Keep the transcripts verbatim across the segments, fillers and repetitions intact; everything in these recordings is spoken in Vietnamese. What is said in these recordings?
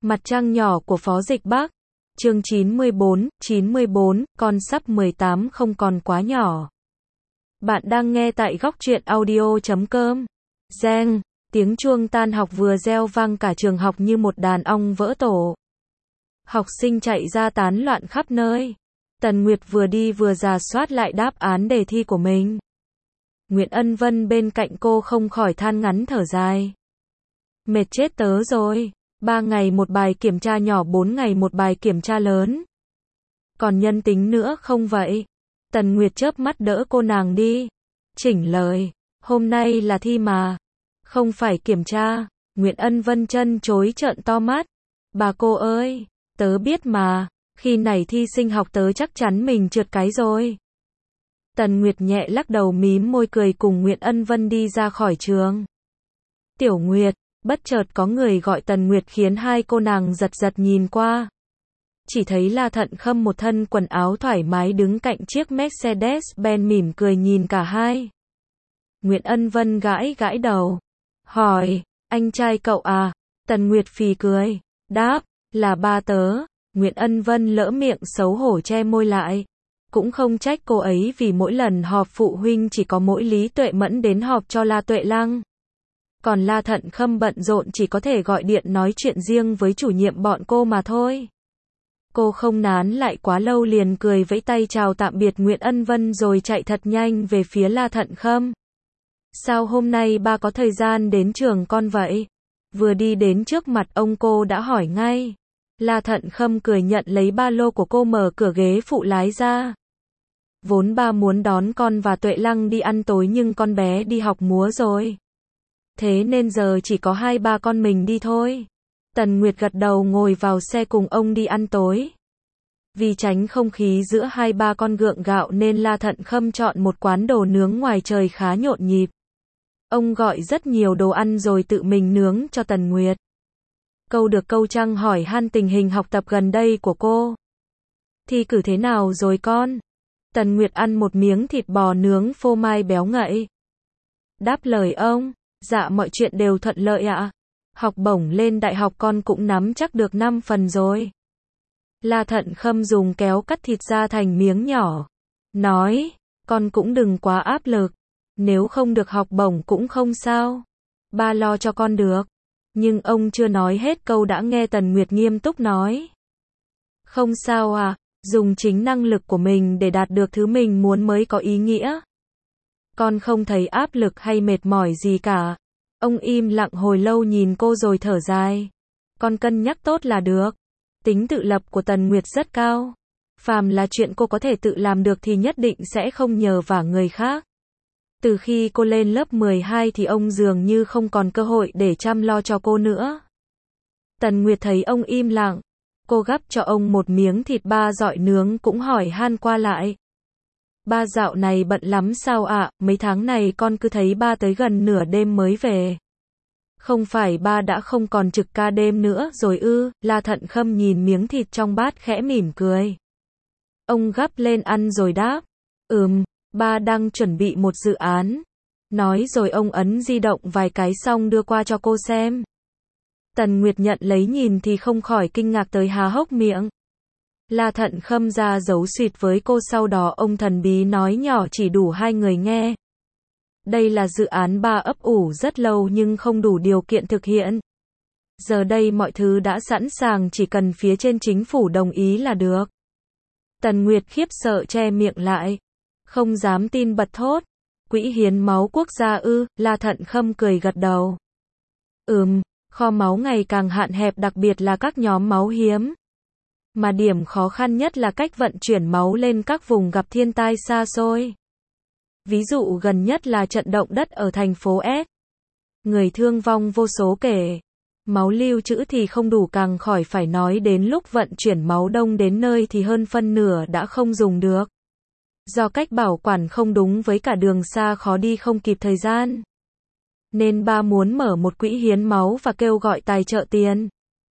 Mặt trăng nhỏ của Phó Dịch Bác. Chương chín mươi bốn, chín mươi bốn, con sắp mười tám không còn quá nhỏ. Bạn đang nghe tại góc truyện audio chấm com. Reng, tiếng chuông tan học vừa reo vang cả trường học như một đàn ong vỡ tổ. Học sinh chạy ra tán loạn khắp nơi. Tần Nguyệt vừa đi vừa rà soát lại đáp án đề thi của mình. Nguyễn Ân Vân bên cạnh cô không khỏi than ngắn thở dài. Mệt chết tớ rồi. Ba ngày một bài kiểm tra nhỏ, bốn ngày một bài kiểm tra lớn. Còn nhân tính nữa không vậy? Tần Nguyệt chớp mắt đỡ cô nàng đi. Chỉnh lời. Hôm nay là thi mà. Không phải kiểm tra. Nguyễn Ân Vân chân chối trợn to mắt. Bà cô ơi, tớ biết mà. Khi này thi sinh học tớ chắc chắn mình trượt cái rồi. Tần Nguyệt nhẹ lắc đầu mím môi cười cùng Nguyễn Ân Vân đi ra khỏi trường. Tiểu Nguyệt. Bất chợt có người gọi Tần Nguyệt khiến hai cô nàng giật giật nhìn qua. Chỉ thấy La Thận Khâm một thân quần áo thoải mái đứng cạnh chiếc Mercedes-Benz mỉm cười nhìn cả hai. Nguyễn Ân Vân gãi gãi đầu. Hỏi, anh trai cậu à? Tần Nguyệt phì cười. Đáp, là ba tớ. Nguyễn Ân Vân lỡ miệng xấu hổ che môi lại. Cũng không trách cô ấy vì mỗi lần họp phụ huynh chỉ có mỗi Lý Tuệ Mẫn đến họp cho La Tuệ Lăng. Còn La Thận Khâm bận rộn chỉ có thể gọi điện nói chuyện riêng với chủ nhiệm bọn cô mà thôi. Cô không nán lại quá lâu liền cười vẫy tay chào tạm biệt Nguyễn Ân Vân rồi chạy thật nhanh về phía La Thận Khâm. Sao hôm nay ba có thời gian đến trường con vậy? Vừa đi đến trước mặt ông cô đã hỏi ngay. La Thận Khâm cười nhận lấy ba lô của cô mở cửa ghế phụ lái ra. Vốn ba muốn đón con và Tuệ Lăng đi ăn tối nhưng con bé đi học múa rồi. Thế nên giờ chỉ có hai ba con mình đi thôi. Tần Nguyệt gật đầu ngồi vào xe cùng ông đi ăn tối. Vì tránh không khí giữa hai ba con gượng gạo nên La Thận Khâm chọn một quán đồ nướng ngoài trời khá nhộn nhịp. Ông gọi rất nhiều đồ ăn rồi tự mình nướng cho Tần Nguyệt. Câu được câu trăng hỏi han tình hình học tập gần đây của cô. Thi cử thế nào rồi con? Tần Nguyệt ăn một miếng thịt bò nướng phô mai béo ngậy. Đáp lời ông. Dạ mọi chuyện đều thuận lợi ạ. Học bổng lên đại học con cũng nắm chắc được năm phần rồi. La Thận Khâm dùng kéo cắt thịt ra thành miếng nhỏ. Nói, con cũng đừng quá áp lực. Nếu không được học bổng cũng không sao. Ba lo cho con được. Nhưng ông chưa nói hết câu đã nghe Tần Nguyệt nghiêm túc nói. Không sao à, dùng chính năng lực của mình để đạt được thứ mình muốn mới có ý nghĩa. Con không thấy áp lực hay mệt mỏi gì cả. Ông im lặng hồi lâu nhìn cô rồi thở dài. Con cân nhắc tốt là được. Tính tự lập của Tần Nguyệt rất cao. Phàm là chuyện cô có thể tự làm được thì nhất định sẽ không nhờ vả người khác. Từ khi cô lên lớp mười hai thì ông dường như không còn cơ hội để chăm lo cho cô nữa. Tần Nguyệt thấy ông im lặng. Cô gắp cho ông một miếng thịt ba dọi nướng cũng hỏi han qua lại. Ba dạo này bận lắm sao ạ? Mấy tháng này con cứ thấy ba tới gần nửa đêm mới về. Không phải ba đã không còn trực ca đêm nữa rồi ư? La Thận Khâm nhìn miếng thịt trong bát khẽ mỉm cười. Ông gắp lên ăn rồi đáp. Ừm, ba đang chuẩn bị một dự án. Nói rồi ông ấn di động vài cái xong đưa qua cho cô xem. Tần Nguyệt nhận lấy nhìn thì không khỏi kinh ngạc tới há hốc miệng. La Thận Khâm ra dấu suyệt với cô, sau đó ông thần bí nói nhỏ chỉ đủ hai người nghe. Đây là dự án ba ấp ủ rất lâu nhưng không đủ điều kiện thực hiện. Giờ đây mọi thứ đã sẵn sàng, chỉ cần phía trên chính phủ đồng ý là được. Tần Nguyệt khiếp sợ che miệng lại. Không dám tin bật thốt. Quỹ hiến máu quốc gia ư? La Thận Khâm cười gật đầu. Ừm, kho máu ngày càng hạn hẹp, đặc biệt là các nhóm máu hiếm. Mà điểm khó khăn nhất là cách vận chuyển máu lên các vùng gặp thiên tai xa xôi. Ví dụ gần nhất là trận động đất ở thành phố S. Người thương vong vô số kể. Máu lưu trữ thì không đủ, càng khỏi phải nói đến lúc vận chuyển máu đông đến nơi thì hơn phân nửa đã không dùng được. Do cách bảo quản không đúng với cả đường xa khó đi không kịp thời gian. Nên ba muốn mở một quỹ hiến máu và kêu gọi tài trợ tiền.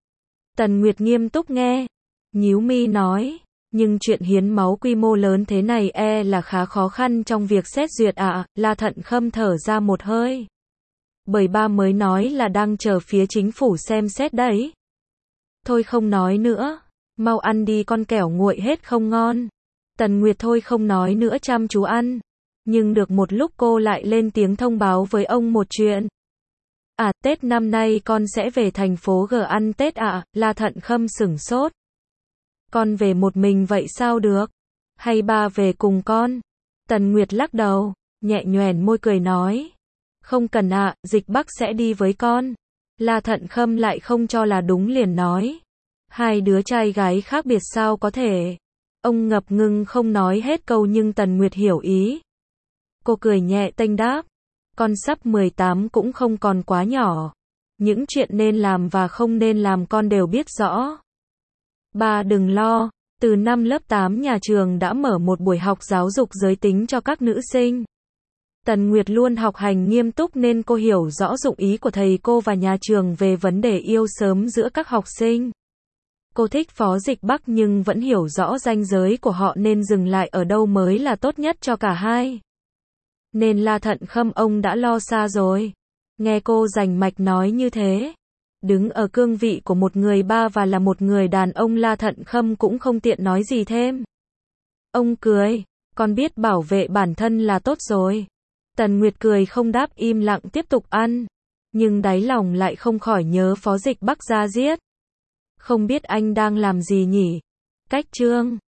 Tần Nguyệt nghiêm túc nghe. Nhíu mi nói, nhưng chuyện hiến máu quy mô lớn thế này e là khá khó khăn trong việc xét duyệt ạ. À. La Thận Khâm thở ra một hơi. Bởi ba mới nói là đang chờ phía chính phủ xem xét đấy. Thôi không nói nữa. Mau ăn đi con kẻo nguội hết không ngon. Tần Nguyệt thôi không nói nữa chăm chú ăn. Nhưng được một lúc cô lại lên tiếng thông báo với ông một chuyện. À, Tết năm nay con sẽ về thành phố G ăn Tết ạ, à? La Thận Khâm sửng sốt. Con về một mình vậy sao được? Hay ba về cùng con? Tần Nguyệt lắc đầu, nhẹ nhoẻn môi cười nói. Không cần ạ, à, Dịch Bắc sẽ đi với con. La Thận Khâm lại không cho là đúng liền nói. Hai đứa trai gái khác biệt sao có thể? Ông ngập ngừng không nói hết câu nhưng Tần Nguyệt hiểu ý. Cô cười nhẹ tênh đáp. Con sắp mười tám cũng không còn quá nhỏ. Những chuyện nên làm và không nên làm con đều biết rõ. Ba đừng lo, từ năm lớp tám nhà trường đã mở một buổi học giáo dục giới tính cho các nữ sinh. Tần Nguyệt luôn học hành nghiêm túc nên cô hiểu rõ dụng ý của thầy cô và nhà trường về vấn đề yêu sớm giữa các học sinh. Cô thích Phó Dịch Bắc nhưng vẫn hiểu rõ ranh giới của họ nên dừng lại ở đâu mới là tốt nhất cho cả hai. Nên La Thận Khâm ông đã lo xa rồi. Nghe cô rành mạch nói như thế. Đứng ở cương vị của một người ba và là một người đàn ông, La Thận Khâm cũng không tiện nói gì thêm. Ông cười, con biết bảo vệ bản thân là tốt rồi. Tần Nguyệt cười không đáp, im lặng tiếp tục ăn. Nhưng đáy lòng lại không khỏi nhớ Phó Dịch Bắc ra giết. Không biết anh đang làm gì nhỉ? Cách chương